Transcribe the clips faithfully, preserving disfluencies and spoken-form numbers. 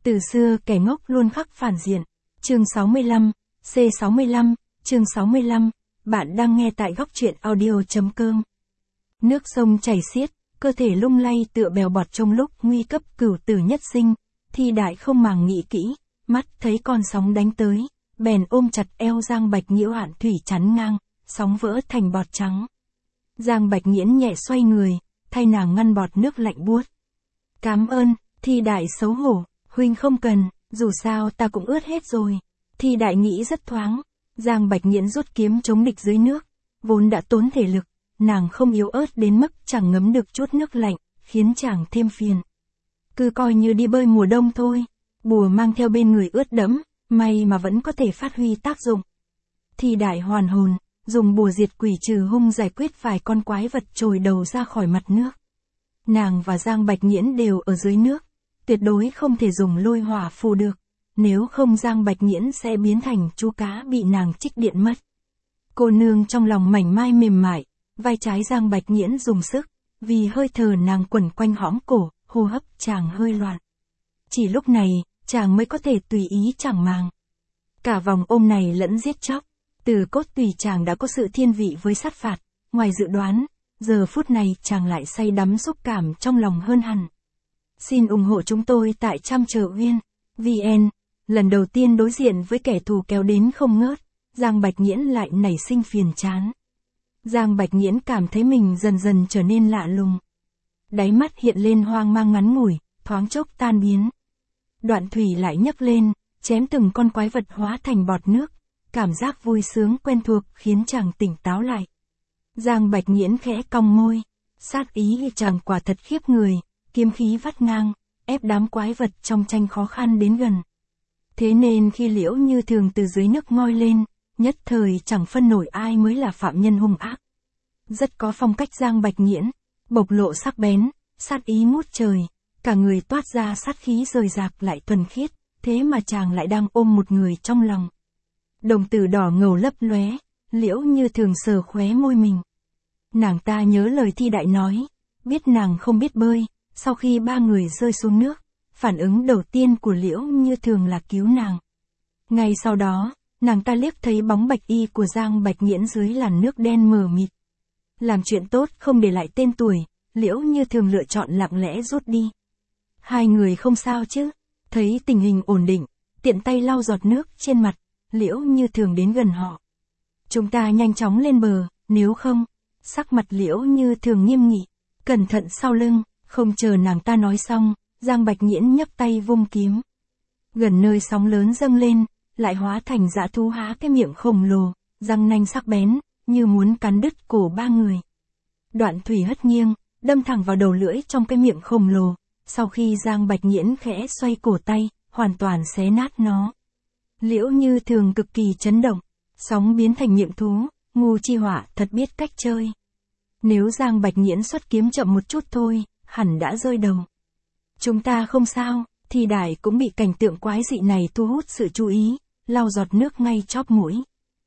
Từ xưa kẻ ngốc luôn khắc phản diện. Chương sáu mươi lăm, C sáu mươi lăm, chương sáu mươi lăm, bạn đang nghe tại góc truyện audio.com. Nước sông chảy xiết, cơ thể lung lay tựa bèo bọt trong lúc nguy cấp cửu tử nhất sinh, Thi Đại không màng nghĩ kỹ, mắt thấy con sóng đánh tới, bèn ôm chặt eo Giang Bạch Nhiễu Hạn thủy chắn ngang, sóng vỡ thành bọt trắng. Giang Bạch Nghiễn nhẹ xoay người, thay nàng ngăn bọt nước lạnh buốt. Cám ơn, Thi Đại xấu hổ, huynh không cần, dù sao ta cũng ướt hết rồi. Thi Đại nghĩ rất thoáng, Giang Bạch Nghiễn rút kiếm chống địch dưới nước, vốn đã tốn thể lực, nàng không yếu ớt đến mức chẳng ngấm được chút nước lạnh, khiến chàng thêm phiền. Cứ coi như đi bơi mùa đông thôi, bùa mang theo bên người ướt đẫm, may mà vẫn có thể phát huy tác dụng. Thi Đại hoàn hồn, dùng bùa diệt quỷ trừ hung giải quyết vài con quái vật trồi đầu ra khỏi mặt nước. Nàng và Giang Bạch Nghiễn đều ở dưới nước, tuyệt đối không thể dùng lôi hỏa phù được, nếu không Giang Bạch Nghiễn sẽ biến thành chú cá bị nàng trích điện mất. Cô nương trong lòng mảnh mai mềm mại, vai trái Giang Bạch Nghiễn dùng sức, vì hơi thở nàng quẩn quanh hõm cổ, hô hấp chàng hơi loạn. Chỉ lúc này, chàng mới có thể tùy ý chẳng màng. Cả vòng ôm này lẫn giết chóc, từ cốt tùy chàng đã có sự thiên vị với sát phạt, ngoài dự đoán, giờ phút này chàng lại say đắm xúc cảm trong lòng hơn hẳn. Xin ủng hộ chúng tôi tại Trăm Chờ Uyên, vn. Lần đầu tiên đối diện với kẻ thù kéo đến không ngớt, Giang Bạch Nghiễn lại nảy sinh phiền chán. Giang Bạch Nghiễn cảm thấy mình dần dần trở nên lạ lùng. Đáy mắt hiện lên hoang mang ngắn ngủi, thoáng chốc tan biến. Đoạn thủy lại nhấc lên, chém từng con quái vật hóa thành bọt nước, cảm giác vui sướng quen thuộc khiến chàng tỉnh táo lại. Giang Bạch Nghiễn khẽ cong môi, sát ý chàng quả thật khiếp người, kiếm khí vắt ngang, ép đám quái vật trong tranh khó khăn đến gần. Thế nên khi Liễu Như Thường từ dưới nước ngoi lên, nhất thời chẳng phân nổi ai mới là phạm nhân hung ác. Rất có phong cách Giang Bạch Nghiễn, bộc lộ sắc bén, sát ý ngút trời, cả người toát ra sát khí rời rạc lại thuần khiết, thế mà chàng lại đang ôm một người trong lòng. Đồng tử đỏ ngầu lấp lóe, Liễu Như Thường sờ khóe môi mình. Nàng ta nhớ lời Thi Đại nói, biết nàng không biết bơi, sau khi ba người rơi xuống nước, phản ứng đầu tiên của Liễu Như Thường là cứu nàng. Ngay sau đó, nàng ta liếc thấy bóng bạch y của Giang Bạch Nghiễn dưới làn nước đen mờ mịt. Làm chuyện tốt không để lại tên tuổi, Liễu Như Thường lựa chọn lặng lẽ rút đi. Hai người không sao chứ? Thấy tình hình ổn định, tiện tay lau giọt nước trên mặt, Liễu Như Thường đến gần họ. Chúng ta nhanh chóng lên bờ, nếu không, sắc mặt Liễu Như Thường nghiêm nghị, cẩn thận sau lưng, không chờ nàng ta nói xong, Giang Bạch Nghiễn nhấc tay vung kiếm. Gần nơi sóng lớn dâng lên, lại hóa thành dã thú há cái miệng khổng lồ, răng nanh sắc bén, như muốn cắn đứt cổ ba người. Đoạn thủy hất nghiêng, đâm thẳng vào đầu lưỡi trong cái miệng khổng lồ, sau khi Giang Bạch Nghiễn khẽ xoay cổ tay, hoàn toàn xé nát nó. Liễu Như Thường cực kỳ chấn động, sóng biến thành miệng thú, ngu chi họa thật biết cách chơi. Nếu Giang Bạch Nghiễn xuất kiếm chậm một chút thôi, hẳn đã rơi đầu. Chúng ta không sao, Thi Đại cũng bị cảnh tượng quái dị này thu hút sự chú ý, lau giọt nước ngay chóp mũi.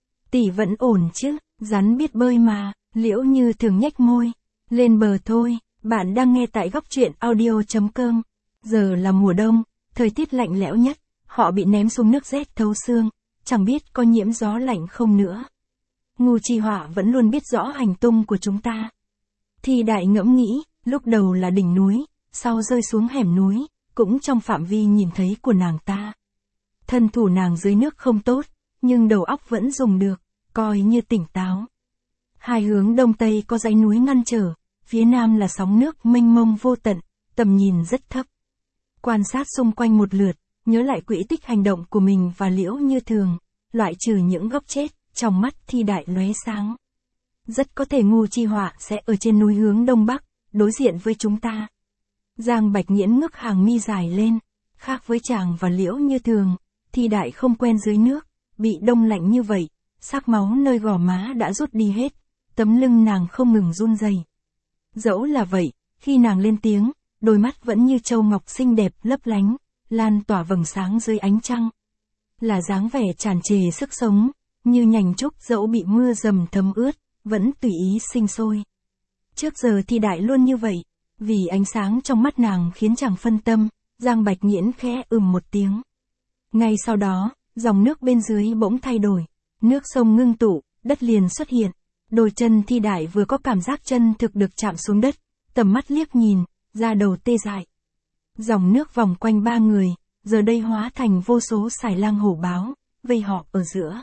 Tỷ vẫn ổn chứ, rắn biết bơi mà, Liễu Như Thường nhếch môi. Lên bờ thôi, bạn đang nghe tại góc truyện audio.com. Giờ là mùa đông, thời tiết lạnh lẽo nhất, họ bị ném xuống nước rét thấu xương, chẳng biết có nhiễm gió lạnh không nữa. Ngu Chi Họa vẫn luôn biết rõ hành tung của chúng ta. Thi Đại ngẫm nghĩ, lúc đầu là đỉnh núi, sau rơi xuống hẻm núi, cũng trong phạm vi nhìn thấy của nàng ta. Thân thủ nàng dưới nước không tốt, nhưng đầu óc vẫn dùng được, coi như tỉnh táo. Hai hướng đông tây có dãy núi ngăn trở, phía nam là sóng nước mênh mông vô tận, tầm nhìn rất thấp. Quan sát xung quanh một lượt, nhớ lại quỹ tích hành động của mình và Liễu Như Thường, loại trừ những góc chết, trong mắt Thi Đại lóe sáng. Rất có thể Ngu Chi Họa sẽ ở trên núi hướng đông bắc, đối diện với chúng ta. Giang Bạch Nghiễn ngước hàng mi dài lên, khác với chàng và Liễu Như Thường, Thi Đại không quen dưới nước, bị đông lạnh như vậy, sắc máu nơi gò má đã rút đi hết, tấm lưng nàng không ngừng run rẩy. Dẫu là vậy, khi nàng lên tiếng, đôi mắt vẫn như châu ngọc xinh đẹp lấp lánh, lan tỏa vầng sáng dưới ánh trăng. Là dáng vẻ tràn trề sức sống, như nhành trúc dẫu bị mưa dầm thấm ướt, vẫn tùy ý sinh sôi. Trước giờ Thi Đại luôn như vậy, vì ánh sáng trong mắt nàng khiến chàng phân tâm, Giang Bạch Nghiễn khẽ ừm một tiếng. Ngay sau đó, dòng nước bên dưới bỗng thay đổi. Nước sông ngưng tụ, đất liền xuất hiện. Đôi chân Thi Đại vừa có cảm giác chân thực được chạm xuống đất, tầm mắt liếc nhìn, da đầu tê dại. Dòng nước vòng quanh ba người, giờ đây hóa thành vô số sải lang hổ báo, vây họ ở giữa.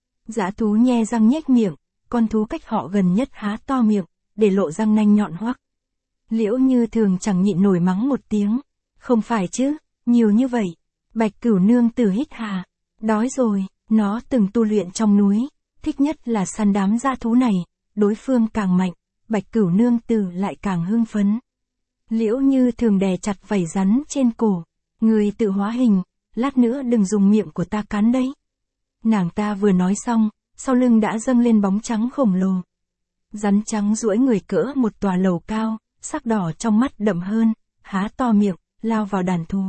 Dã thú nhe răng nhếch miệng, con thú cách họ gần nhất há to miệng, để lộ răng nanh nhọn hoắc. Liễu Như Thường chẳng nhịn nổi mắng một tiếng. Không phải chứ, nhiều như vậy. Bạch Cửu nương tử hít hà. Đói rồi, nó từng tu luyện trong núi, thích nhất là săn đám dã thú này, đối phương càng mạnh, Bạch Cửu nương tử lại càng hưng phấn. Liễu Như Thường đè chặt vảy rắn trên cổ. Người tự hóa hình, lát nữa đừng dùng miệng của ta cắn đấy. Nàng ta vừa nói xong, sau lưng đã dâng lên bóng trắng khổng lồ. Rắn trắng duỗi người cỡ một tòa lầu cao, sắc đỏ trong mắt đậm hơn, há to miệng, lao vào đàn thú.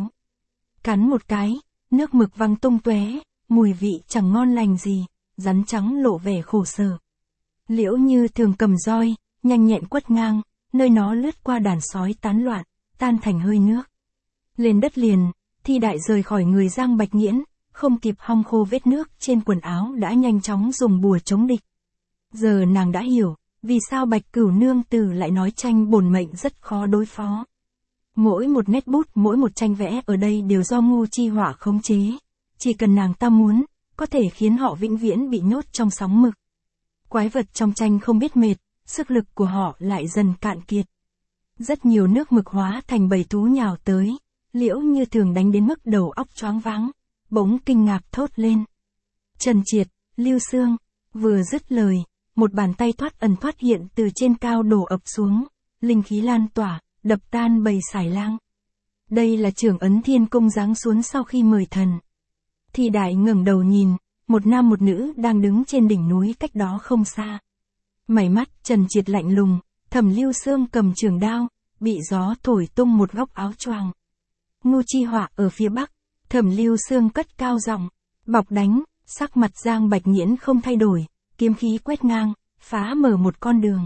Cắn một cái, nước mực văng tung tóe, mùi vị chẳng ngon lành gì, rắn trắng lộ vẻ khổ sở. Liễu Như Thường cầm roi, nhanh nhẹn quất ngang, nơi nó lướt qua đàn sói tán loạn, tan thành hơi nước. Lên đất liền, Thi Đại rời khỏi người Giang Bạch Nghiễn, không kịp hong khô vết nước trên quần áo đã nhanh chóng dùng bùa chống địch. Giờ nàng đã hiểu, vì sao Bạch Cửu nương tử lại nói tranh bổn mệnh rất khó đối phó. Mỗi một nét bút, mỗi một tranh vẽ ở đây đều do Ngu Chi Họa khống chế. Chỉ cần nàng ta muốn, có thể khiến họ vĩnh viễn bị nhốt trong sóng mực. Quái vật trong tranh không biết mệt, sức lực của họ lại dần cạn kiệt. Rất nhiều nước mực hóa thành bầy thú nhào tới, Liễu Như Thường đánh đến mức đầu óc choáng váng, bỗng kinh ngạc thốt lên. Trần Triệt, Lưu Xương, vừa dứt lời, một bàn tay thoát ẩn thoát hiện từ trên cao đổ ập xuống, linh khí lan tỏa, đập tan bầy sải lang. Đây là Trưởng Ấn Thiên Cung giáng xuống sau khi mời thần. Thi Đại ngẩng đầu nhìn, một nam một nữ đang đứng trên đỉnh núi cách đó không xa. Mày mắt Trần Triệt lạnh lùng, Thẩm Lưu Xương cầm trường đao, bị gió thổi tung một góc áo choàng. Ngu Chi Họa ở phía bắc, Thẩm Lưu Xương cất cao giọng, bọc đánh, sắc mặt Giang Bạch Nghiễn không thay đổi, kiếm khí quét ngang, phá mở một con đường.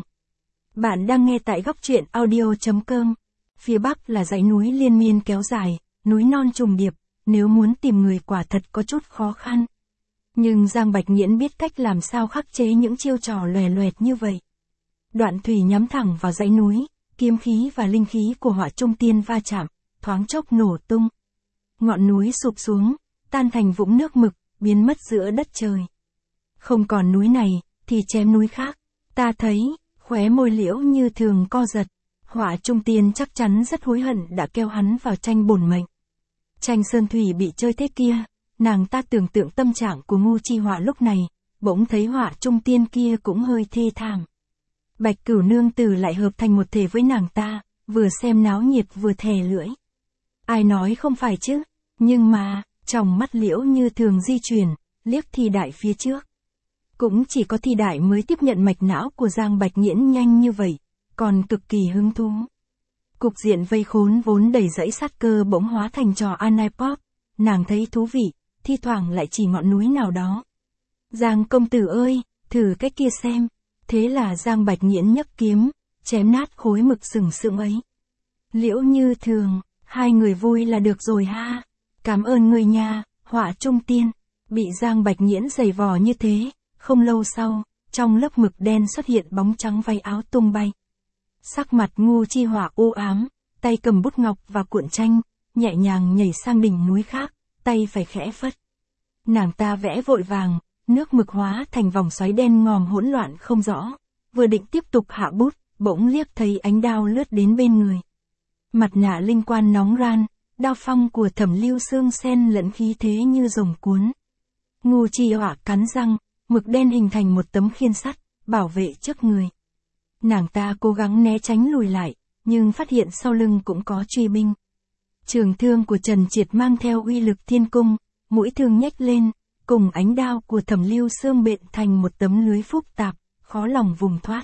Bạn đang nghe tại góc truyện audio chấm com. Phía bắc là dãy núi liên miên kéo dài, núi non trùng điệp, nếu muốn tìm người quả thật có chút khó khăn. Nhưng Giang Bạch Nghiễn biết cách làm sao khắc chế những chiêu trò lòe loẹt như vậy. Đoạn thủy nhắm thẳng vào dãy núi, kiếm khí và linh khí của Hỏa Trung Tiên va chạm, thoáng chốc nổ tung. Ngọn núi sụp xuống, tan thành vũng nước mực, biến mất giữa đất trời. Không còn núi này, thì chém núi khác. Ta thấy, khóe môi Liễu Như Thường co giật. Hỏa Trung Tiên chắc chắn rất hối hận đã kêu hắn vào tranh bổn mệnh. Tranh sơn thủy bị chơi thế kia, nàng ta tưởng tượng tâm trạng của Ngu Chi Họa lúc này, bỗng thấy Hỏa Trung Tiên kia cũng hơi thê thảm. Bạch Cửu nương tử lại hợp thành một thể với nàng ta, vừa xem náo nhiệt vừa thè lưỡi. Ai nói không phải chứ, nhưng mà, trong mắt Liễu Như Thường di chuyển, liếc Thi Đại phía trước. Cũng chỉ có Thi Đại mới tiếp nhận mạch não của Giang Bạch Nghiễn nhanh như vậy, còn cực kỳ hứng thú. Cục diện vây khốn vốn đầy dẫy sát cơ bỗng hóa thành trò Anipop, nàng thấy thú vị, thi thoảng lại chỉ ngọn núi nào đó. Giang công tử ơi, thử cái kia xem. Thế là Giang Bạch Nghiễn nhấc kiếm, chém nát khối mực sừng sững ấy. Liễu Như Thường, hai người vui là được rồi ha. Cảm ơn người nhà, Hỏa Trung Tiên. Bị Giang Bạch Nghiễn giày vò như thế, không lâu sau, trong lớp mực đen xuất hiện bóng trắng vay áo tung bay. Sắc mặt Ngu Chi Họa u ám, tay cầm bút ngọc và cuộn tranh, nhẹ nhàng nhảy sang đỉnh núi khác, tay phải khẽ phất. Nàng ta vẽ vội vàng, nước mực hóa thành vòng xoáy đen ngòm hỗn loạn không rõ, vừa định tiếp tục hạ bút, bỗng liếc thấy ánh đao lướt đến bên người. Mặt nạ linh quan nóng ran, đao phong của Thẩm Lưu Xương xen lẫn khí thế như rồng cuốn. Ngu Chi Họa cắn răng, mực đen hình thành một tấm khiên sắt, bảo vệ trước người. Nàng ta cố gắng né tránh lùi lại, nhưng phát hiện sau lưng cũng có truy binh. Trường thương của Trần Triệt mang theo uy lực thiên cung, mũi thương nhếch lên, cùng ánh đao của Thẩm Lưu Xương bện thành một tấm lưới phức tạp, khó lòng vùng thoát.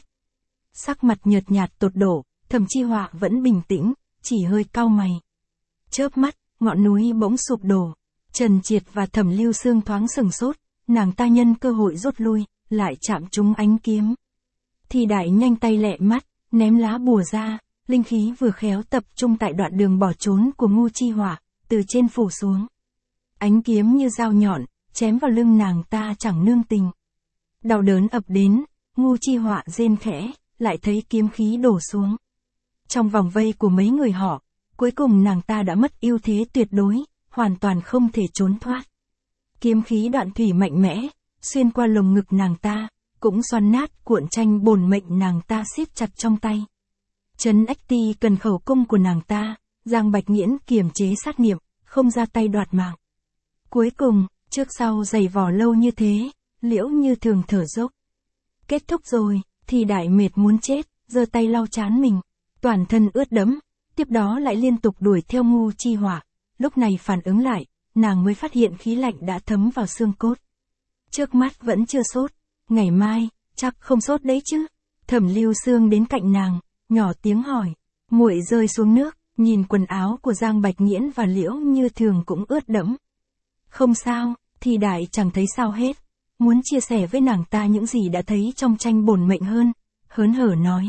Sắc mặt nhợt nhạt tột đổ, Thẩm Chi Họa vẫn bình tĩnh, chỉ hơi cau mày. Chớp mắt, ngọn núi bỗng sụp đổ. Trần Triệt và Thẩm Lưu Xương thoáng sừng sốt, nàng ta nhân cơ hội rút lui, lại chạm trúng ánh kiếm. Thi Đại nhanh tay lẹ mắt, ném lá bùa ra, linh khí vừa khéo tập trung tại đoạn đường bỏ trốn của Ngu Chi Họa, từ trên phủ xuống. Ánh kiếm như dao nhọn, chém vào lưng nàng ta chẳng nương tình. Đau đớn ập đến, Ngu Chi Họa rên khẽ, lại thấy kiếm khí đổ xuống. Trong vòng vây của mấy người họ, cuối cùng nàng ta đã mất ưu thế tuyệt đối, hoàn toàn không thể trốn thoát. Kiếm khí đoạn thủy mạnh mẽ, xuyên qua lồng ngực nàng ta, cũng xoắn nát cuộn tranh bổn mệnh nàng ta siết chặt trong tay. Trấn Ách Ti cần khẩu cung của nàng ta, Giang Bạch Nghiễn kiềm chế sát niệm, không ra tay đoạt mạng. Cuối cùng, trước sau giày vò lâu như thế, Liễu Như Thường thở dốc. Kết thúc rồi, thì đại mệt muốn chết, giơ tay lau trán mình, toàn thân ướt đẫm, tiếp đó lại liên tục đuổi theo Ngu Chi Họa. Lúc này phản ứng lại, nàng mới phát hiện khí lạnh đã thấm vào xương cốt. Trước mắt vẫn chưa sốt, ngày mai, chắc không sốt đấy chứ. Thẩm Lưu Xương đến cạnh nàng, nhỏ tiếng hỏi. Muội rơi xuống nước, nhìn quần áo của Giang Bạch Nghiễn và Liễu Như Thường cũng ướt đẫm. Không sao, thì đại chẳng thấy sao hết. Muốn chia sẻ với nàng ta những gì đã thấy trong tranh bổn mệnh hơn, hớn hở nói.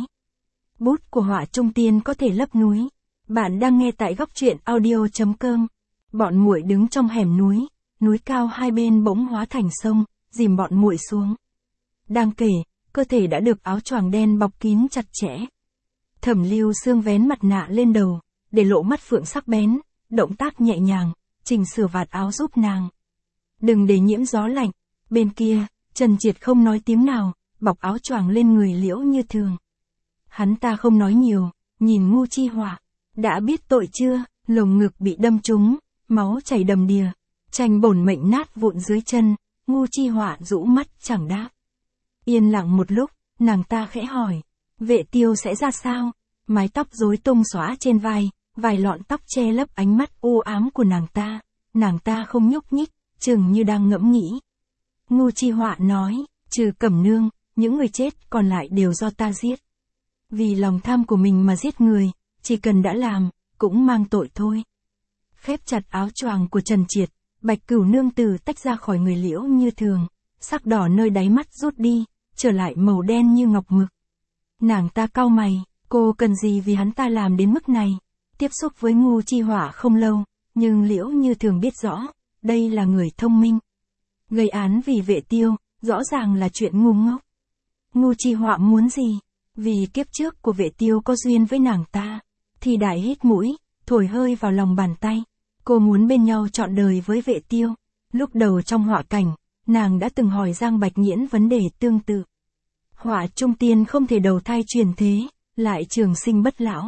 Bút của họa trung tiên có thể lấp núi. Bạn đang nghe tại góc truyện audio chấm com. Bọn muội đứng trong hẻm núi, núi cao hai bên bỗng hóa thành sông, dìm bọn muội xuống. Đang kể, cơ thể đã được áo choàng đen bọc kín chặt chẽ. Thẩm Lưu Xương vén mặt nạ lên đầu, để lộ mắt phượng sắc bén, động tác nhẹ nhàng, chỉnh sửa vạt áo giúp nàng. Đừng để nhiễm gió lạnh. Bên kia, Trần Triệt không nói tiếng nào, bọc áo choàng lên người Liễu Như Thường. Hắn ta không nói nhiều, nhìn Ngu Chi Họa. Đã biết tội chưa? Lồng ngực bị đâm trúng, máu chảy đầm đìa, tranh bổn mệnh nát vụn dưới chân. Ngu Chi Họa rũ mắt chẳng đáp. Yên lặng một lúc, nàng ta khẽ hỏi, Vệ Tiêu sẽ ra sao? Mái tóc rối tung xõa trên vai, vài lọn tóc che lấp ánh mắt u ám của nàng ta. Nàng ta không nhúc nhích, chừng như đang ngẫm nghĩ. Ngu Chi Họa nói, trừ Cẩm Nương, những người chết còn lại đều do ta giết. Vì lòng tham của mình mà giết người, chỉ cần đã làm, cũng mang tội thôi. Khép chặt áo choàng của Trần Triệt, Bạch Cửu Nương từ tách ra khỏi người Liễu Như Thường, sắc đỏ nơi đáy mắt rút đi, trở lại màu đen như ngọc mực. Nàng ta cau mày, cô cần gì vì hắn ta làm đến mức này? Tiếp xúc với Ngu Chi Họa không lâu, nhưng Liễu Như Thường biết rõ, đây là người thông minh. Gây án vì Vệ Tiêu, rõ ràng là chuyện ngu ngốc. Ngu Chi Họa muốn gì? Vì kiếp trước của Vệ Tiêu có duyên với nàng ta. Thì đại hít mũi, thổi hơi vào lòng bàn tay. Cô muốn bên nhau trọn đời với Vệ Tiêu. Lúc đầu trong họa cảnh, nàng đã từng hỏi Giang Bạch Nghiễn vấn đề tương tự. Họa trung tiên không thể đầu thai truyền thế, lại trường sinh bất lão.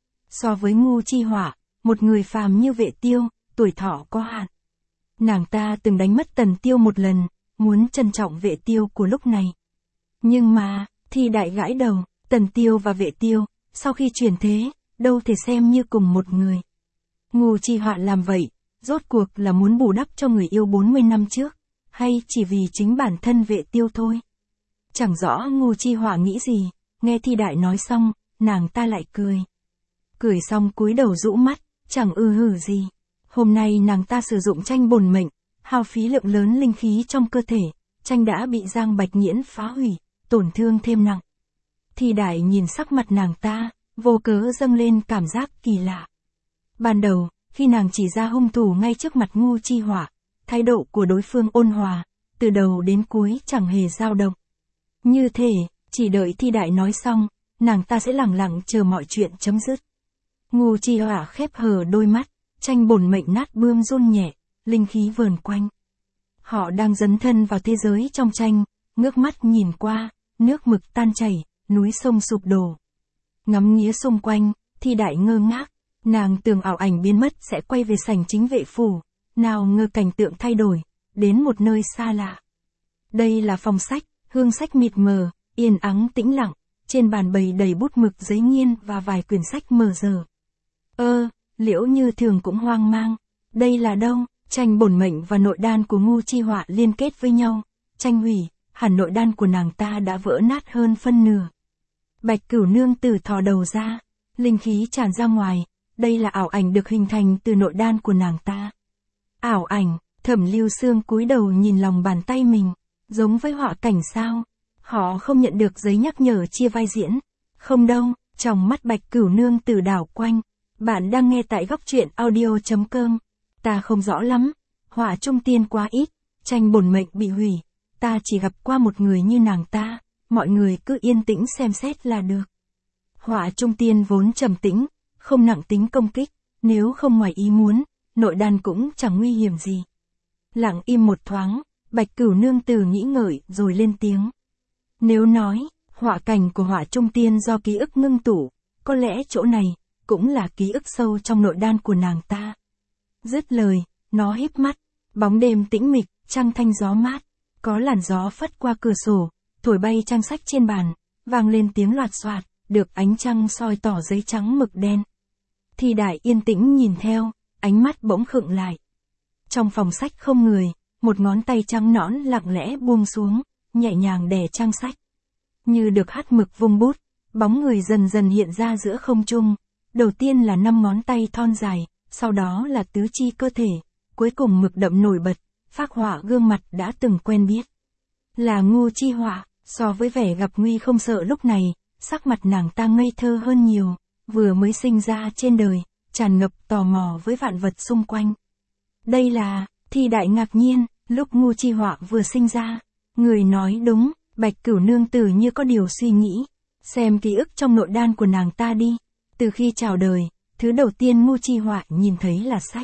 So với Ngu Chi Họa, một người phàm như Vệ Tiêu, tuổi thọ có hạn. Nàng ta từng đánh mất Tần Tiêu một lần, muốn trân trọng Vệ Tiêu của lúc này. Nhưng mà, thì đại gãi đầu, Tần Tiêu và Vệ Tiêu, sau khi chuyển thế, đâu thể xem như cùng một người. Ngu Chi Họa làm vậy, rốt cuộc là muốn bù đắp cho người yêu bốn mươi năm trước, hay chỉ vì chính bản thân Vệ Tiêu thôi. Chẳng rõ Ngu Chi Họa nghĩ gì, nghe Thi Đại nói xong, nàng ta lại cười. Cười xong cúi đầu rũ mắt, chẳng ư hử gì. Hôm nay nàng ta sử dụng tranh bổn mệnh, hao phí lượng lớn linh khí trong cơ thể, tranh đã bị Giang Bạch Nghiễn phá hủy, tổn thương thêm nặng. Thi Đại nhìn sắc mặt nàng ta, vô cớ dâng lên cảm giác kỳ lạ. Ban đầu, khi nàng chỉ ra hung thủ ngay trước mặt Ngu Chi Họa, thái độ của đối phương ôn hòa, từ đầu đến cuối chẳng hề dao động. Như thế, chỉ đợi Thi Đại nói xong, nàng ta sẽ lặng lặng chờ mọi chuyện chấm dứt. Ngu Chi Họa khép hờ đôi mắt, tranh bổn mệnh nát bươm run nhẹ, linh khí vờn quanh. Họ đang dấn thân vào thế giới trong tranh, ngước mắt nhìn qua, nước mực tan chảy, núi sông sụp đổ. Ngắm nghía xung quanh, Thi Đại ngơ ngác, nàng tưởng ảo ảnh biến mất sẽ quay về sảnh chính vệ phủ, nào ngờ cảnh tượng thay đổi, đến một nơi xa lạ. Đây là phòng sách, hương sách mịt mờ, yên ắng tĩnh lặng, trên bàn bày đầy bút mực giấy nghiên và vài quyển sách mờ dở. Ơ, Liễu Như Thường cũng hoang mang, đây là đâu? Tranh bổn mệnh và nội đan của Ngu Chi Họa liên kết với nhau, tranh hủy, hẳn nội đan của nàng ta đã vỡ nát hơn phân nửa. Bạch Cửu Nương từ thò đầu ra, linh khí tràn ra ngoài, đây là ảo ảnh được hình thành từ nội đan của nàng ta. Ảo ảnh, Thẩm Lưu Xương cúi đầu nhìn lòng bàn tay mình, giống với họa cảnh sao? Họ không nhận được giấy nhắc nhở chia vai diễn. Không đâu, Trong mắt Bạch Cửu Nương Tử đảo quanh. Bạn đang nghe tại góc truyện audio.com. Ta không rõ lắm. Họa trung tiên quá ít. Tranh bổn mệnh bị hủy. Ta chỉ gặp qua một người như nàng ta. Mọi người cứ yên tĩnh xem xét là được. Họa trung tiên vốn trầm tĩnh, không nặng tính công kích. Nếu không ngoài ý muốn, nội đan cũng chẳng nguy hiểm gì. Lặng im một thoáng, Bạch Cửu Nương Tử nghĩ ngợi rồi lên tiếng. Nếu nói, họa cảnh của họa trung tiên do ký ức ngưng tụ, có lẽ chỗ này cũng là ký ức sâu trong nội đan của nàng ta. Dứt lời, nó híp mắt, bóng đêm tĩnh mịch, trăng thanh gió mát, có làn gió phất qua cửa sổ, thổi bay trang sách trên bàn, vang lên tiếng loạt xoạt, được ánh trăng soi tỏ giấy trắng mực đen. Thi Đại yên tĩnh nhìn theo, ánh mắt bỗng khựng lại. Trong phòng sách không người, một ngón tay trắng nõn lặng lẽ buông xuống, nhẹ nhàng đè trang sách. Như được hắt mực vung bút, bóng người dần dần hiện ra giữa không trung. Đầu tiên là năm ngón tay thon dài, sau đó là tứ chi cơ thể, cuối cùng mực đậm nổi bật, phác họa gương mặt đã từng quen biết. Là Ngô Chi Họa, so với vẻ gặp nguy không sợ lúc này, sắc mặt nàng ta ngây thơ hơn nhiều, vừa mới sinh ra trên đời, tràn ngập tò mò với vạn vật xung quanh. Đây là, Thi Đại ngạc nhiên, lúc Ngô Chi Họa vừa sinh ra, người nói đúng, Bạch Cửu Nương Tử như có điều suy nghĩ, xem ký ức trong nội đan của nàng ta đi. Từ khi chào đời, thứ đầu tiên Ngô Chi Họa nhìn thấy là sách.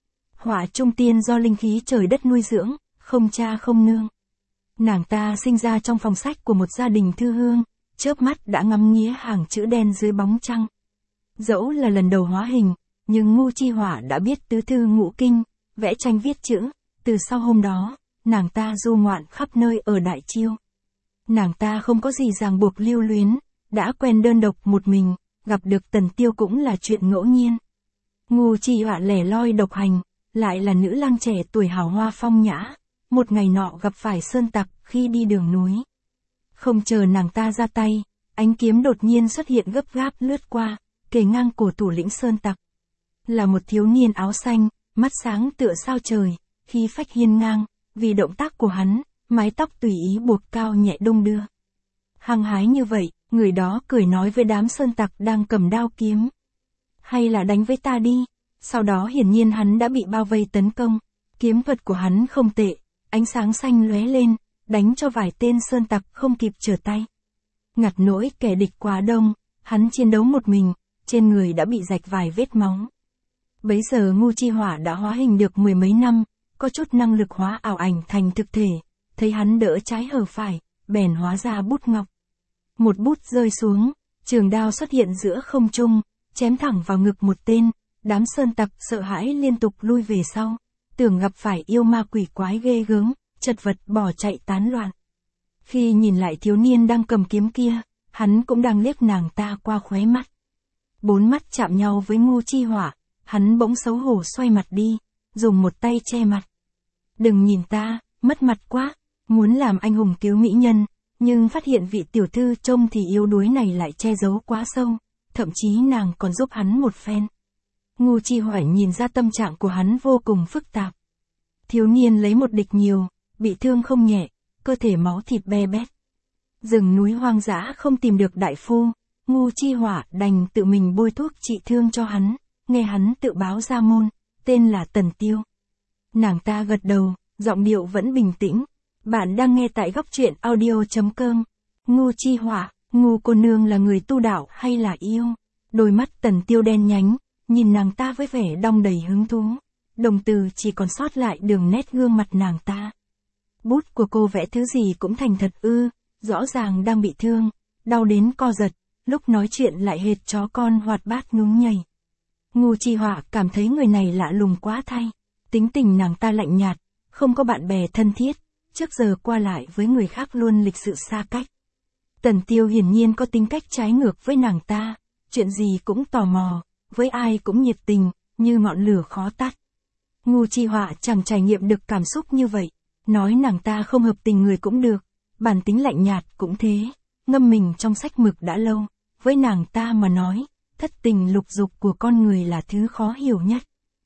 Họa trung tiên do linh khí trời đất nuôi dưỡng, không cha không nương. Nàng ta sinh ra trong phòng sách của một gia đình thư hương, chớp mắt đã ngắm nghía hàng chữ đen dưới bóng trăng. Dẫu là lần đầu hóa hình, nhưng Ngô Chi Họa đã biết tứ thư ngũ kinh, vẽ tranh viết chữ. Từ sau hôm đó, nàng ta du ngoạn khắp nơi ở Đại Chiêu. Nàng ta không có gì ràng buộc lưu luyến, đã quen đơn độc một mình, gặp được Tần Tiêu cũng là chuyện ngẫu nhiên. Ngô Chi Họa lẻ loi độc hành, lại là nữ lang trẻ tuổi hào hoa phong nhã, một ngày nọ gặp phải sơn tặc khi đi đường núi. Không chờ nàng ta ra tay, ánh kiếm đột nhiên xuất hiện gấp gáp lướt qua, kề ngang cổ thủ lĩnh sơn tặc. Là một thiếu niên áo xanh, mắt sáng tựa sao trời, khí phách hiên ngang, vì động tác của hắn, mái tóc tùy ý buộc cao nhẹ đung đưa. Hăng hái như vậy, người đó cười nói với đám sơn tặc đang cầm đao kiếm. Hay là đánh với ta đi. Sau đó hiển nhiên hắn đã bị bao vây tấn công. Kiếm thuật của hắn không tệ, ánh sáng xanh lóe lên, đánh cho vài tên sơn tặc không kịp trở tay. Ngặt nỗi kẻ địch quá đông, hắn chiến đấu một mình, trên người đã bị rạch vài vết máu. Bấy giờ Ngô Chi Họa đã hóa hình được mười mấy năm, có chút năng lực hóa ảo ảnh thành thực thể, thấy hắn đỡ trái hở phải, bèn hóa ra bút ngọc. Một bút rơi xuống, trường đao xuất hiện giữa không trung, chém thẳng vào ngực một tên, đám sơn tặc sợ hãi liên tục lui về sau, tưởng gặp phải yêu ma quỷ quái ghê gớm, chật vật bỏ chạy tán loạn. Khi nhìn lại thiếu niên đang cầm kiếm kia, hắn cũng đang liếc nàng ta qua khóe mắt. Bốn mắt chạm nhau với Ngô Chi Họa, hắn bỗng xấu hổ xoay mặt đi, dùng một tay che mặt. Đừng nhìn ta, mất mặt quá, muốn làm anh hùng cứu mỹ nhân, nhưng phát hiện vị tiểu thư trông thì yếu đuối này lại che giấu quá sâu, thậm chí nàng còn giúp hắn một phen. Ngô Chi Họa nhìn ra tâm trạng của hắn vô cùng phức tạp. Thiếu niên lấy một địch nhiều, bị thương không nhẹ, cơ thể máu thịt be bét. Rừng núi hoang dã không tìm được đại phu, Ngô Chi Họa đành tự mình bôi thuốc trị thương cho hắn, nghe hắn tự báo ra môn, tên là Tần Tiêu. Nàng ta gật đầu, giọng điệu vẫn bình tĩnh. Bạn đang nghe tại góc truyện audio.com. Ngô Chi Họa, Ngô cô nương là người tu đạo hay là yêu? Đôi mắt Tần Tiêu đen nhánh, nhìn nàng ta với vẻ đong đầy hứng thú. Đồng từ chỉ còn sót lại đường nét gương mặt nàng ta. Bút của cô vẽ thứ gì cũng thành thật ư, rõ ràng đang bị thương, đau đến co giật, lúc nói chuyện lại hệt chó con hoạt bát nhún nhảy. Ngô Chi Họa cảm thấy người này lạ lùng quá thay. Tính tình nàng ta lạnh nhạt, không có bạn bè thân thiết, trước giờ qua lại với người khác luôn lịch sự xa cách. Tần Tiêu hiển nhiên có tính cách trái ngược với nàng ta, chuyện gì cũng tò mò, với ai cũng nhiệt tình, như ngọn lửa khó tắt. Ngô Chi Họa chẳng trải nghiệm được cảm xúc như vậy, nói nàng ta không hợp tình người cũng được, bản tính lạnh nhạt cũng thế, ngâm mình trong sách mực đã lâu, với nàng ta mà nói, thất tình lục dục của con người là thứ khó hiểu nhất.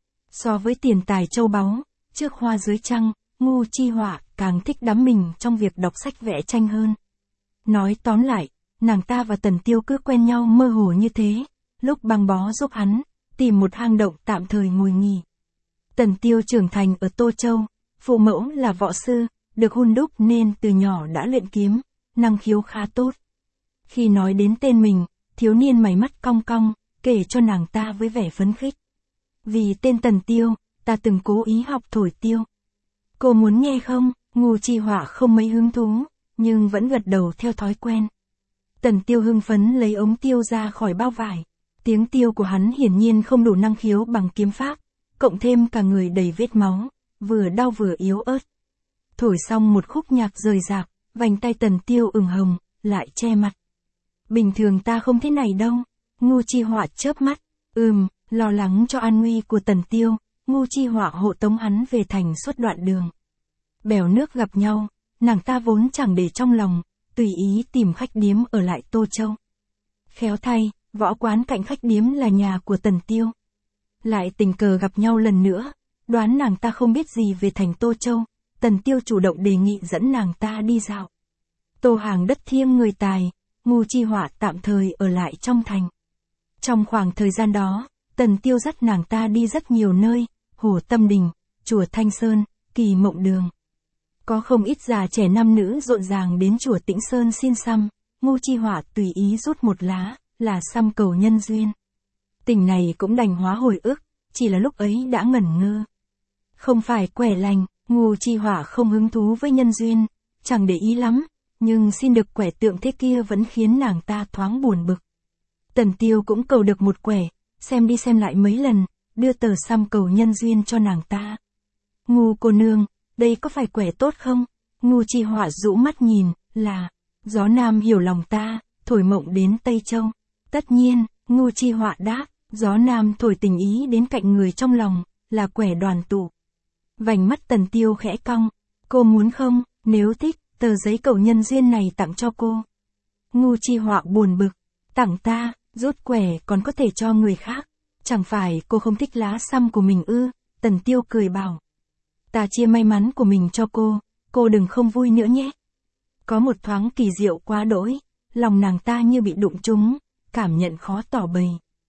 So với tiền tài châu báu, trước hoa dưới trăng, Ngô Chi Họa càng thích đắm mình trong việc đọc sách vẽ tranh hơn. Nói tóm lại, nàng ta và Tần Tiêu cứ quen nhau mơ hồ như thế, lúc băng bó giúp hắn, tìm một hang động tạm thời ngồi nghỉ. Tần Tiêu trưởng thành ở Tô Châu, phụ mẫu là võ sư, được hun đúc nên từ nhỏ đã luyện kiếm, năng khiếu khá tốt. Khi nói đến tên mình, thiếu niên mày mắt cong cong, kể cho nàng ta với vẻ phấn khích. Vì tên Tần Tiêu, ta từng cố ý học thổi tiêu. Cô muốn nghe không? Ngô Chi Họa không mấy hứng thú, nhưng vẫn gật đầu theo thói quen. Tần Tiêu hưng phấn lấy ống tiêu ra khỏi bao vải. Tiếng tiêu của hắn hiển nhiên không đủ năng khiếu bằng kiếm pháp, cộng thêm cả người đầy vết máu, vừa đau vừa yếu ớt. Thổi xong một khúc nhạc rời rạc, vành tay Tần Tiêu ửng hồng, lại che mặt. Bình thường ta không thế này đâu. Ngô Chi Họa chớp mắt. Ừm, lo lắng cho an nguy của Tần Tiêu, Ngô Chi Họa hộ tống hắn về thành suốt đoạn đường. Bèo nước gặp nhau, nàng ta vốn chẳng để trong lòng, tùy ý tìm khách điếm ở lại Tô Châu. Khéo thay, võ quán cạnh khách điếm là nhà của Tần Tiêu. Lại tình cờ gặp nhau lần nữa, đoán nàng ta không biết gì về thành Tô Châu, Tần Tiêu chủ động đề nghị dẫn nàng ta đi dạo. Tô hàng đất thiêng người tài, Ngô Chi Họa tạm thời ở lại trong thành. Trong khoảng thời gian đó, Tần Tiêu dắt nàng ta đi rất nhiều nơi, Hồ Tâm Đình, chùa Thanh Sơn, Kỳ Mộng Đường. Có không ít già trẻ nam nữ rộn ràng đến chùa Tĩnh Sơn xin xăm, Ngô Chi Họa tùy ý rút một lá, là xăm cầu nhân duyên. Tình này cũng đành hóa hồi ức, chỉ là lúc ấy đã ngẩn ngơ. Không phải quẻ lành, Ngô Chi Họa không hứng thú với nhân duyên, chẳng để ý lắm, nhưng xin được quẻ tượng thế kia vẫn khiến nàng ta thoáng buồn bực. Tần Tiêu cũng cầu được một quẻ, xem đi xem lại mấy lần, đưa tờ xăm cầu nhân duyên cho nàng ta. Ngô cô nương, đây có phải quẻ tốt không? Ngô Chi Họa rũ mắt nhìn, là, gió nam hiểu lòng ta, thổi mộng đến Tây Châu. Tất nhiên, Ngô Chi Họa đáp, gió nam thổi tình ý đến cạnh người trong lòng, là quẻ đoàn tụ. Vành mắt Tần Tiêu khẽ cong, cô muốn không, nếu thích, tờ giấy cầu nhân duyên này tặng cho cô. Ngô Chi Họa buồn bực, tặng ta, rút quẻ còn có thể cho người khác, chẳng phải cô không thích lá xăm của mình ư? Tần Tiêu cười bảo, ta chia may mắn của mình cho cô, cô đừng không vui nữa nhé. Có một thoáng kỳ diệu quá đỗi, lòng nàng ta như bị đụng trúng, cảm nhận khó tỏ bày.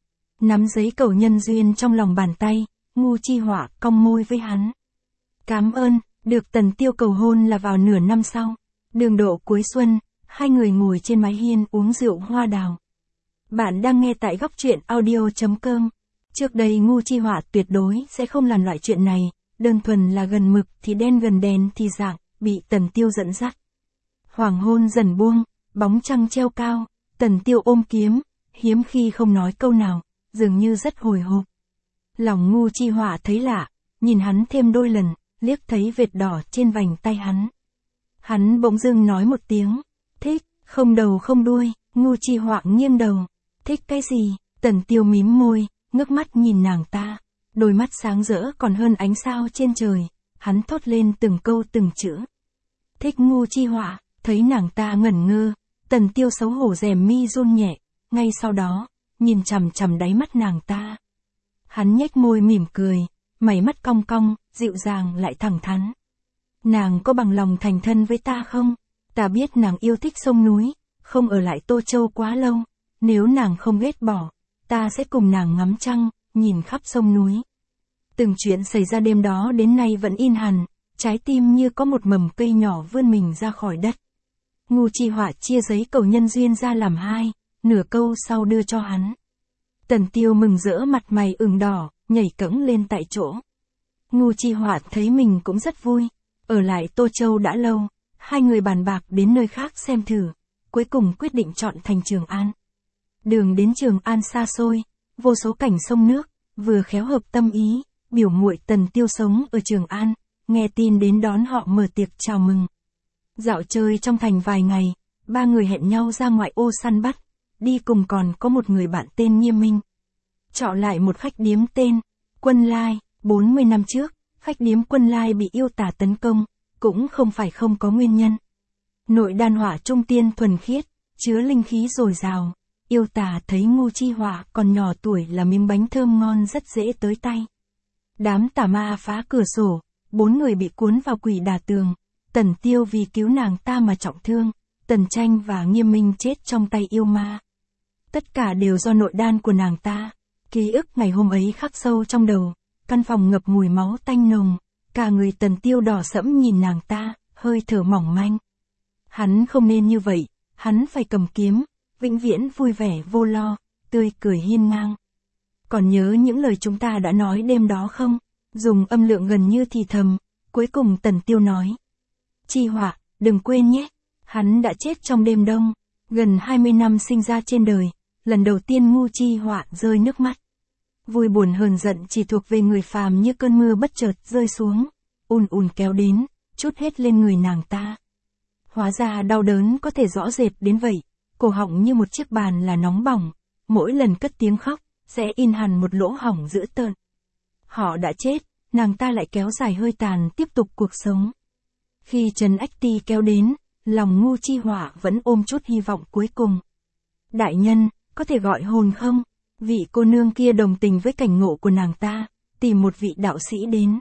Nắm giấy cầu nhân duyên trong lòng bàn tay, Ngô Chi Họa cong môi với hắn. Cảm ơn, được Tần Tiêu cầu hôn là vào nửa năm sau. Đường độ cuối xuân, hai người ngồi trên mái hiên uống rượu hoa đào. Bạn đang nghe tại góc truyện audio chấm com. Trước đây Ngô Chi Họa tuyệt đối sẽ không làm loại chuyện này, đơn thuần là gần mực thì đen gần đèn thì dạng, bị Tần Tiêu dẫn dắt. Hoàng hôn dần buông, bóng trăng treo cao, Tần Tiêu ôm kiếm, hiếm khi không nói câu nào, dường như rất hồi hộp. Lòng Ngô Chi Họa thấy lạ, nhìn hắn thêm đôi lần, liếc thấy vệt đỏ trên vành tay hắn. Hắn bỗng dưng nói một tiếng, thích, không đầu không đuôi. Ngô Chi Họa nghiêng đầu, thích cái gì? Tần Tiêu mím môi, ngước mắt nhìn nàng ta, đôi mắt sáng rỡ còn hơn ánh sao trên trời, hắn thốt lên từng câu từng chữ. Thích Ngô Chi Họa, thấy nàng ta ngẩn ngơ, Tần Tiêu xấu hổ rèm mi run nhẹ, ngay sau đó, nhìn chằm chằm đáy mắt nàng ta. Hắn nhếch môi mỉm cười, mày mắt cong cong, dịu dàng lại thẳng thắn. Nàng có bằng lòng thành thân với ta không? Ta biết nàng yêu thích sông núi, không ở lại Tô Châu quá lâu, nếu nàng không ghét bỏ, ta sẽ cùng nàng ngắm trăng, nhìn khắp sông núi. Từng chuyện xảy ra đêm đó đến nay vẫn in hằn, trái tim như có một mầm cây nhỏ vươn mình ra khỏi đất. Ngô Chi Họa chia giấy cầu nhân duyên ra làm hai, nửa câu sau đưa cho hắn. Tần Tiêu mừng rỡ mặt mày ửng đỏ, nhảy cẫng lên tại chỗ. Ngô Chi Họa thấy mình cũng rất vui, ở lại Tô Châu đã lâu, hai người bàn bạc đến nơi khác xem thử, cuối cùng quyết định chọn thành Trường An. Đường đến Trường An xa xôi, vô số cảnh sông nước, vừa khéo hợp tâm ý, biểu muội Tần Tiêu sống ở Trường An, nghe tin đến đón họ mở tiệc chào mừng. Dạo chơi trong thành vài ngày, ba người hẹn nhau ra ngoại ô săn bắt, đi cùng còn có một người bạn tên Nghiêm Minh. Chọn lại một khách điếm tên Quân Lai. bốn mươi năm trước, khách điếm Quân Lai bị yêu tà tấn công, cũng không phải không có nguyên nhân. Nội đan hỏa trung tiên thuần khiết, chứa linh khí dồi dào, yêu tà thấy Ngô Chi Họa còn nhỏ tuổi là miếng bánh thơm ngon rất dễ tới tay. Đám tà ma phá cửa sổ, bốn người bị cuốn vào quỷ đà tường, Tần Tiêu vì cứu nàng ta mà trọng thương, Tần Tranh và Nghiêm Minh chết trong tay yêu ma. Tất cả đều do nội đan của nàng ta. Ký ức ngày hôm ấy khắc sâu trong đầu, căn phòng ngập mùi máu tanh nồng, cả người Tần Tiêu đỏ sẫm nhìn nàng ta, hơi thở mỏng manh. Hắn không nên như vậy, hắn phải cầm kiếm, vĩnh viễn vui vẻ vô lo, tươi cười hiên ngang. Còn nhớ những lời chúng ta đã nói đêm đó không? Dùng âm lượng gần như thì thầm, cuối cùng Tần Tiêu nói. Chi Họa, đừng quên nhé, hắn đã chết trong đêm đông, gần hai mươi năm sinh ra trên đời, lần đầu tiên Ngu Chi Họa rơi nước mắt. Vui buồn hờn giận chỉ thuộc về người phàm như cơn mưa bất chợt rơi xuống, ùn ùn kéo đến, trút hết lên người nàng ta. Hóa ra đau đớn có thể rõ rệt đến vậy, cổ họng như một chiếc bàn là nóng bỏng, mỗi lần cất tiếng khóc, sẽ in hằn một lỗ hổng dữ tợn. Họ đã chết, nàng ta lại kéo dài hơi tàn tiếp tục cuộc sống. Khi Trần Ách Ti kéo đến, lòng Ngu Chi Họa vẫn ôm chút hy vọng cuối cùng. Đại nhân, có thể gọi hồn không? Vị cô nương kia đồng tình với cảnh ngộ của nàng ta, tìm một vị đạo sĩ đến.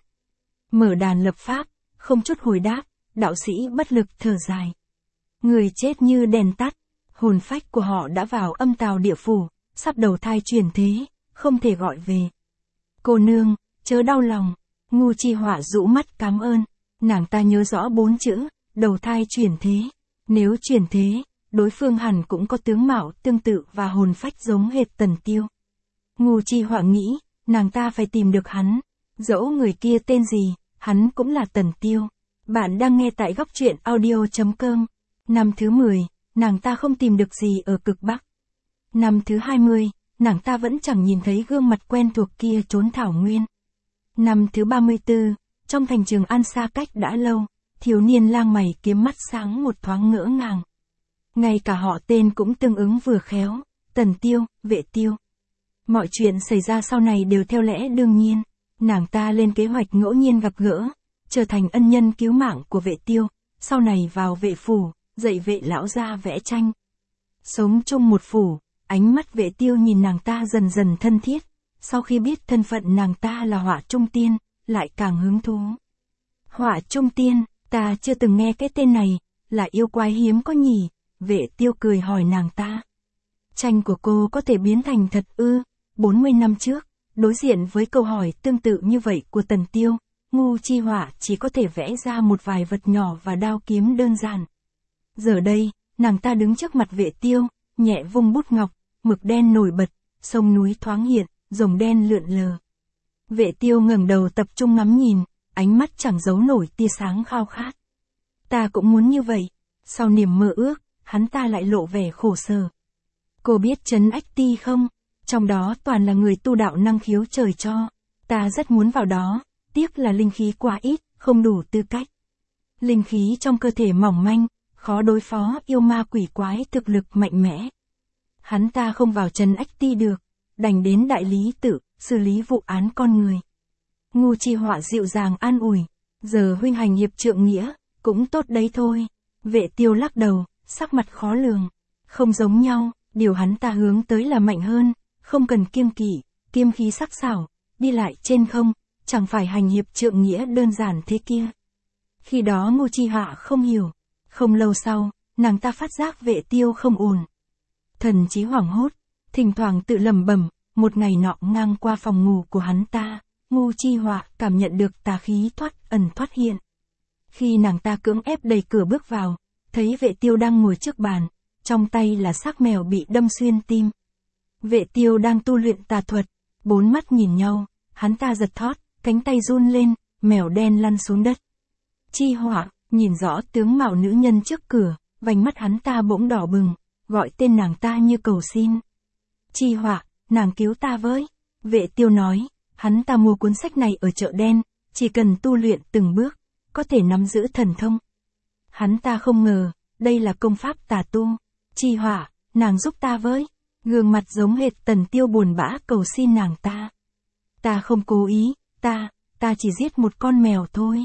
Mở đàn lập pháp, không chút hồi đáp, đạo sĩ bất lực thở dài. Người chết như đèn tắt, hồn phách của họ đã vào âm tào địa phủ, sắp đầu thai chuyển thế, không thể gọi về. Cô nương, chớ đau lòng, Ngu Chi Họa rũ mắt cảm ơn, nàng ta nhớ rõ bốn chữ, đầu thai chuyển thế. Nếu chuyển thế, đối phương hẳn cũng có tướng mạo tương tự và hồn phách giống hệt Tần Tiêu. Ngu Chi Họa nghĩ, nàng ta phải tìm được hắn, dẫu người kia tên gì, hắn cũng là Tần Tiêu. Bạn đang nghe tại góc truyện audio chấm com. Năm thứ mười, nàng ta không tìm được gì ở cực Bắc. Năm thứ hai mươi, nàng ta vẫn chẳng nhìn thấy gương mặt quen thuộc kia trốn thảo nguyên. Năm thứ ba mươi tư, trong thành Trường An xa cách đã lâu, thiếu niên lang mày kiếm mắt sáng một thoáng ngỡ ngàng. Ngay cả họ tên cũng tương ứng vừa khéo, Tần Tiêu, Vệ Tiêu. Mọi chuyện xảy ra sau này đều theo lẽ đương nhiên, nàng ta lên kế hoạch ngẫu nhiên gặp gỡ, trở thành ân nhân cứu mạng của Vệ Tiêu, sau này vào Vệ phủ, dạy Vệ lão gia vẽ tranh. Sống chung một phủ, ánh mắt Vệ Tiêu nhìn nàng ta dần dần thân thiết, sau khi biết thân phận nàng ta là Họa Trung Tiên, lại càng hứng thú. Họa Trung Tiên, ta chưa từng nghe cái tên này, là yêu quái hiếm có nhỉ? Vệ Tiêu cười hỏi nàng ta. Tranh của cô có thể biến thành thật ư? bốn mươi năm trước, đối diện với câu hỏi tương tự như vậy của Tần Tiêu, Ngu Chi Họa chỉ có thể vẽ ra một vài vật nhỏ và đao kiếm đơn giản. Giờ đây, nàng ta đứng trước mặt Vệ Tiêu, nhẹ vung bút ngọc, mực đen nổi bật, sông núi thoáng hiện, rồng đen lượn lờ. Vệ Tiêu ngẩng đầu tập trung ngắm nhìn, ánh mắt chẳng giấu nổi tia sáng khao khát. Ta cũng muốn như vậy. Sau niềm mơ ước, hắn ta lại lộ vẻ khổ sở. Cô biết Trấn Ách Ti không? Trong đó toàn là người tu đạo năng khiếu trời cho. Ta rất muốn vào đó, tiếc là linh khí quá ít, không đủ tư cách. Linh khí trong cơ thể mỏng manh, khó đối phó yêu ma quỷ quái thực lực mạnh mẽ. Hắn ta không vào Trấn Ách Ti được, đành đến Đại Lý Tự, xử lý vụ án con người. Ngu Chi Họa dịu dàng an ủi, giờ huynh hành hiệp trượng nghĩa, cũng tốt đấy thôi. Vệ Tiêu lắc đầu, sắc mặt khó lường. Không giống nhau, điều hắn ta hướng tới là mạnh hơn, không cần kiêng kỵ, kiêm khí sắc sảo, đi lại trên không, chẳng phải hành hiệp trượng nghĩa đơn giản thế kia. Khi đó Ngu Chi Họa không hiểu. Không lâu sau, nàng ta phát giác Vệ Tiêu không ổn. Thần trí hoảng hốt, thỉnh thoảng tự lẩm bẩm, một ngày nọ ngang qua phòng ngủ của hắn ta, Ngu Chi Họa cảm nhận được tà khí thoát ẩn thoát hiện. Khi nàng ta cưỡng ép đẩy cửa bước vào, thấy Vệ Tiêu đang ngồi trước bàn, trong tay là xác mèo bị đâm xuyên tim. Vệ Tiêu đang tu luyện tà thuật, bốn mắt nhìn nhau, hắn ta giật thót, cánh tay run lên, mèo đen lăn xuống đất. Chi Họa, nhìn rõ tướng mạo nữ nhân trước cửa, vành mắt hắn ta bỗng đỏ bừng, gọi tên nàng ta như cầu xin. Chi Họa, nàng cứu ta với. Vệ Tiêu nói, hắn ta mua cuốn sách này ở chợ đen, chỉ cần tu luyện từng bước, có thể nắm giữ thần thông. Hắn ta không ngờ, đây là công pháp tà tu. Chi Họa, nàng giúp ta với. Gương mặt giống hệt Tần Tiêu buồn bã cầu xin nàng ta. Ta không cố ý, ta, ta chỉ giết một con mèo thôi.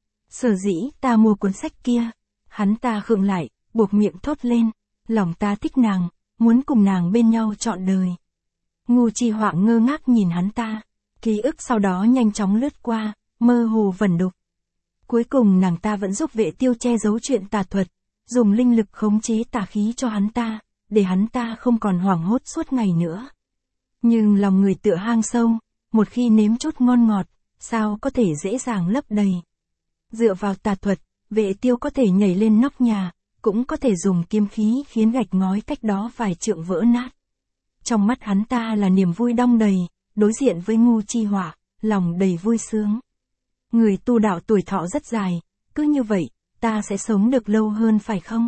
Sở dĩ ta mua cuốn sách kia. Hắn ta khựng lại, buộc miệng thốt lên, lòng ta thích nàng, muốn cùng nàng bên nhau trọn đời. Ngu Chi Họa ngơ ngác nhìn hắn ta, ký ức sau đó nhanh chóng lướt qua, mơ hồ vẩn đục. Cuối cùng nàng ta vẫn giúp Vệ Tiêu che giấu chuyện tà thuật, dùng linh lực khống chế tà khí cho hắn ta, để hắn ta không còn hoảng hốt suốt ngày nữa. Nhưng lòng người tựa hang sâu, một khi nếm chút ngon ngọt, sao có thể dễ dàng lấp đầy. Dựa vào tà thuật, Vệ Tiêu có thể nhảy lên nóc nhà, cũng có thể dùng kiếm khí khiến gạch ngói cách đó vài trượng vỡ nát. Trong mắt hắn ta là niềm vui đong đầy, đối diện với Ngu Chi Họa, lòng đầy vui sướng. Người tu đạo tuổi thọ rất dài, cứ như vậy, ta sẽ sống được lâu hơn phải không?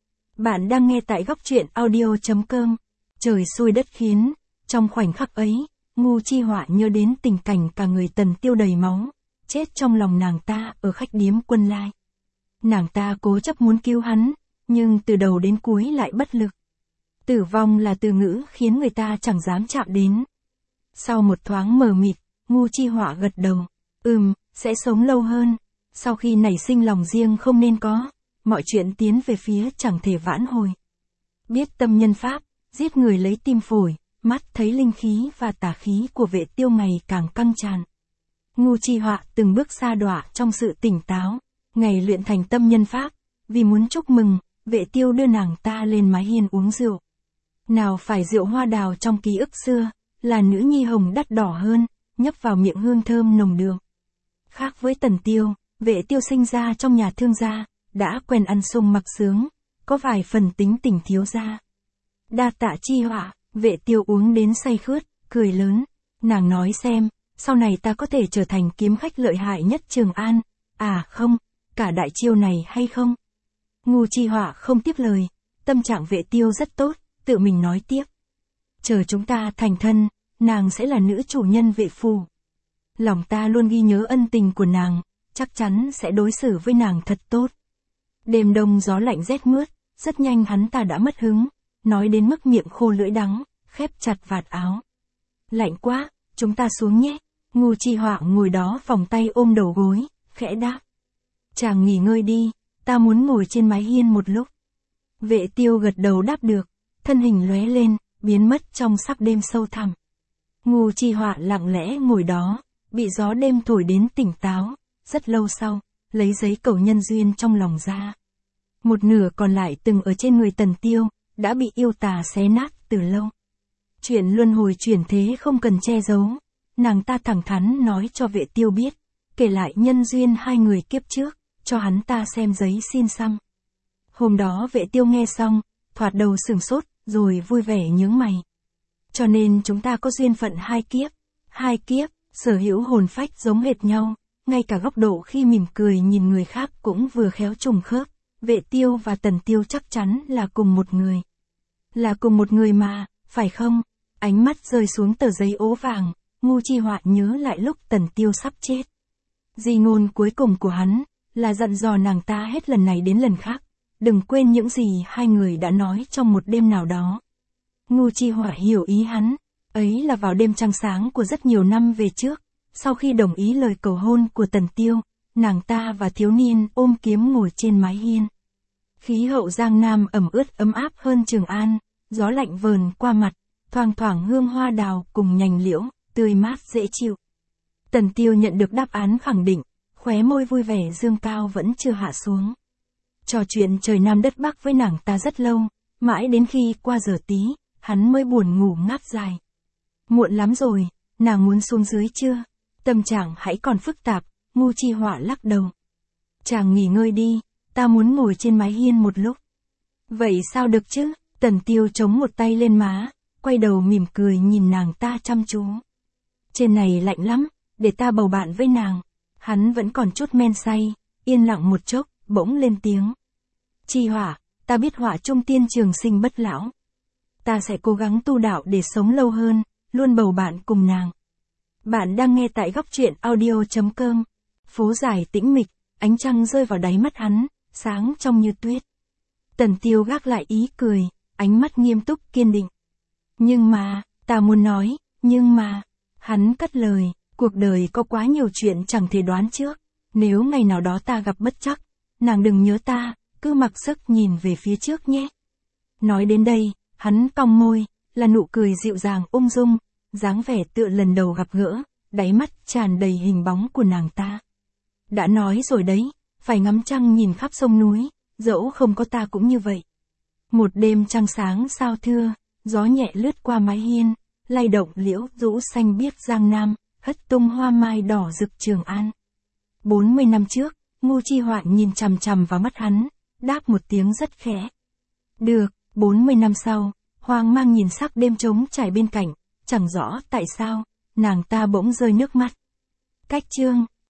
Bạn đang nghe tại góc truyện audio chấm com. Trời xui đất khiến, trong khoảnh khắc ấy, Ngu Chi Họa nhớ đến tình cảnh cả người Tần Tiêu đầy máu, chết trong lòng nàng ta ở khách điếm Quân Lai. Nàng ta cố chấp muốn cứu hắn, nhưng từ đầu đến cuối lại bất lực. Tử vong là từ ngữ khiến người ta chẳng dám chạm đến. Sau một thoáng mờ mịt, Ngu Chi Họa gật đầu. Ừm, sẽ sống lâu hơn. Sau khi nảy sinh lòng riêng không nên có, mọi chuyện tiến về phía chẳng thể vãn hồi. Biết tâm nhân pháp, giết người lấy tim phổi, mắt thấy linh khí và tà khí của Vệ Tiêu ngày càng căng tràn. Ngu Chi Họa từng bước sa đọa trong sự tỉnh táo, ngày luyện thành tâm nhân pháp, vì muốn chúc mừng, Vệ Tiêu đưa nàng ta lên mái hiên uống rượu. Nào phải rượu hoa đào trong ký ức xưa, là nữ nhi hồng đắt đỏ hơn, nhấp vào miệng hương thơm nồng đượm. Khác với Tần Tiêu, Vệ Tiêu sinh ra trong nhà thương gia, đã quen ăn sung mặc sướng, có vài phần tính tình thiếu gia. Đa tạ Chi Họa, Vệ Tiêu uống đến say khướt, cười lớn. Nàng nói xem, sau này ta có thể trở thành kiếm khách lợi hại nhất Trường An, à không, cả đại chiêu này hay không? Ngu Chi Họa không tiếp lời, tâm trạng Vệ Tiêu rất tốt, tự mình nói tiếp. Chờ chúng ta thành thân, nàng sẽ là nữ chủ nhân Vệ phủ. Lòng ta luôn ghi nhớ ân tình của nàng, chắc chắn sẽ đối xử với nàng thật tốt. Đêm đông gió lạnh rét mướt, rất nhanh hắn ta đã mất hứng, nói đến mức miệng khô lưỡi đắng, khép chặt vạt áo. Lạnh quá, chúng ta xuống nhé. Ngu Chi Họa ngồi đó vòng tay ôm đầu gối, khẽ đáp. Chàng nghỉ ngơi đi, ta muốn ngồi trên mái hiên một lúc. Vệ Tiêu gật đầu đáp được, thân hình lóe lên, biến mất trong sắc đêm sâu thẳm. Ngu Chi Họa lặng lẽ ngồi đó, bị gió đêm thổi đến tỉnh táo, rất lâu sau, lấy giấy cầu nhân duyên trong lòng ra. Một nửa còn lại từng ở trên người Tần Tiêu, đã bị yêu tà xé nát từ lâu. Chuyện luân hồi chuyển thế không cần che giấu, nàng ta thẳng thắn nói cho Vệ Tiêu biết, kể lại nhân duyên hai người kiếp trước, cho hắn ta xem giấy xin xăm. Hôm đó Vệ Tiêu nghe xong, thoạt đầu sửng sốt, rồi vui vẻ nhướng mày. Cho nên chúng ta có duyên phận hai kiếp, hai kiếp, sở hữu hồn phách giống hệt nhau, ngay cả góc độ khi mỉm cười nhìn người khác cũng vừa khéo trùng khớp. Vệ Tiêu và Tần Tiêu chắc chắn là cùng một người. Là cùng một người mà, phải không? Ánh mắt rơi xuống tờ giấy ố vàng, Ngu Chi Họa nhớ lại lúc Tần Tiêu sắp chết. Di ngôn cuối cùng của hắn, là dặn dò nàng ta hết lần này đến lần khác, đừng quên những gì hai người đã nói trong một đêm nào đó. Ngu Chi Họa hiểu ý hắn, ấy là vào đêm trăng sáng của rất nhiều năm về trước, sau khi đồng ý lời cầu hôn của Tần Tiêu, nàng ta và thiếu niên ôm kiếm ngồi trên mái hiên. Khí hậu Giang Nam ẩm ướt ấm áp hơn Trường An, gió lạnh vờn qua mặt, thoang thoảng hương hoa đào cùng nhành liễu, tươi mát dễ chịu. Tần Tiêu nhận được đáp án khẳng định, khóe môi vui vẻ dương cao vẫn chưa hạ xuống. Trò chuyện trời Nam đất Bắc với nàng ta rất lâu, mãi đến khi qua giờ tí, hắn mới buồn ngủ ngáp dài. Muộn lắm rồi, nàng muốn xuống dưới chưa? Tâm trạng hãy còn phức tạp, Ngu Chi Họa lắc đầu. Chàng nghỉ ngơi đi, ta muốn ngồi trên mái hiên một lúc. Vậy sao được chứ? Tần Tiêu chống một tay lên má, quay đầu mỉm cười nhìn nàng ta chăm chú. Trên này lạnh lắm, để ta bầu bạn với nàng. Hắn vẫn còn chút men say, yên lặng một chốc, bỗng lên tiếng. Chi Họa, ta biết Họa trung tiên trường sinh bất lão. Ta sẽ cố gắng tu đạo để sống lâu hơn, luôn bầu bạn cùng nàng. Bạn đang nghe tại góc truyện audio chấm com. Phố dài tĩnh mịch, ánh trăng rơi vào đáy mắt hắn, sáng trong như tuyết. Tần Tiêu gác lại ý cười, ánh mắt nghiêm túc kiên định. Nhưng mà, ta muốn nói, nhưng mà, hắn cắt lời, cuộc đời có quá nhiều chuyện chẳng thể đoán trước, nếu ngày nào đó ta gặp bất trắc, nàng đừng nhớ ta, cứ mặc sức nhìn về phía trước nhé. Nói đến đây, hắn cong môi, là nụ cười dịu dàng ung dung, dáng vẻ tựa lần đầu gặp gỡ, đáy mắt tràn đầy hình bóng của nàng ta. Đã nói rồi đấy, phải ngắm trăng nhìn khắp sông núi, dẫu không có ta cũng như vậy. Một đêm trăng sáng sao thưa, gió nhẹ lướt qua mái hiên, lay động liễu rũ xanh biếc Giang Nam, hất tung hoa mai đỏ rực Trường An. bốn mươi năm trước, Ngô Chi Hoạn nhìn chằm chằm vào mắt hắn, đáp một tiếng rất khẽ. Được, bốn mươi năm sau, hoang mang nhìn sắc đêm trống trải bên cạnh, chẳng rõ tại sao, nàng ta bỗng rơi nước mắt. Cách chương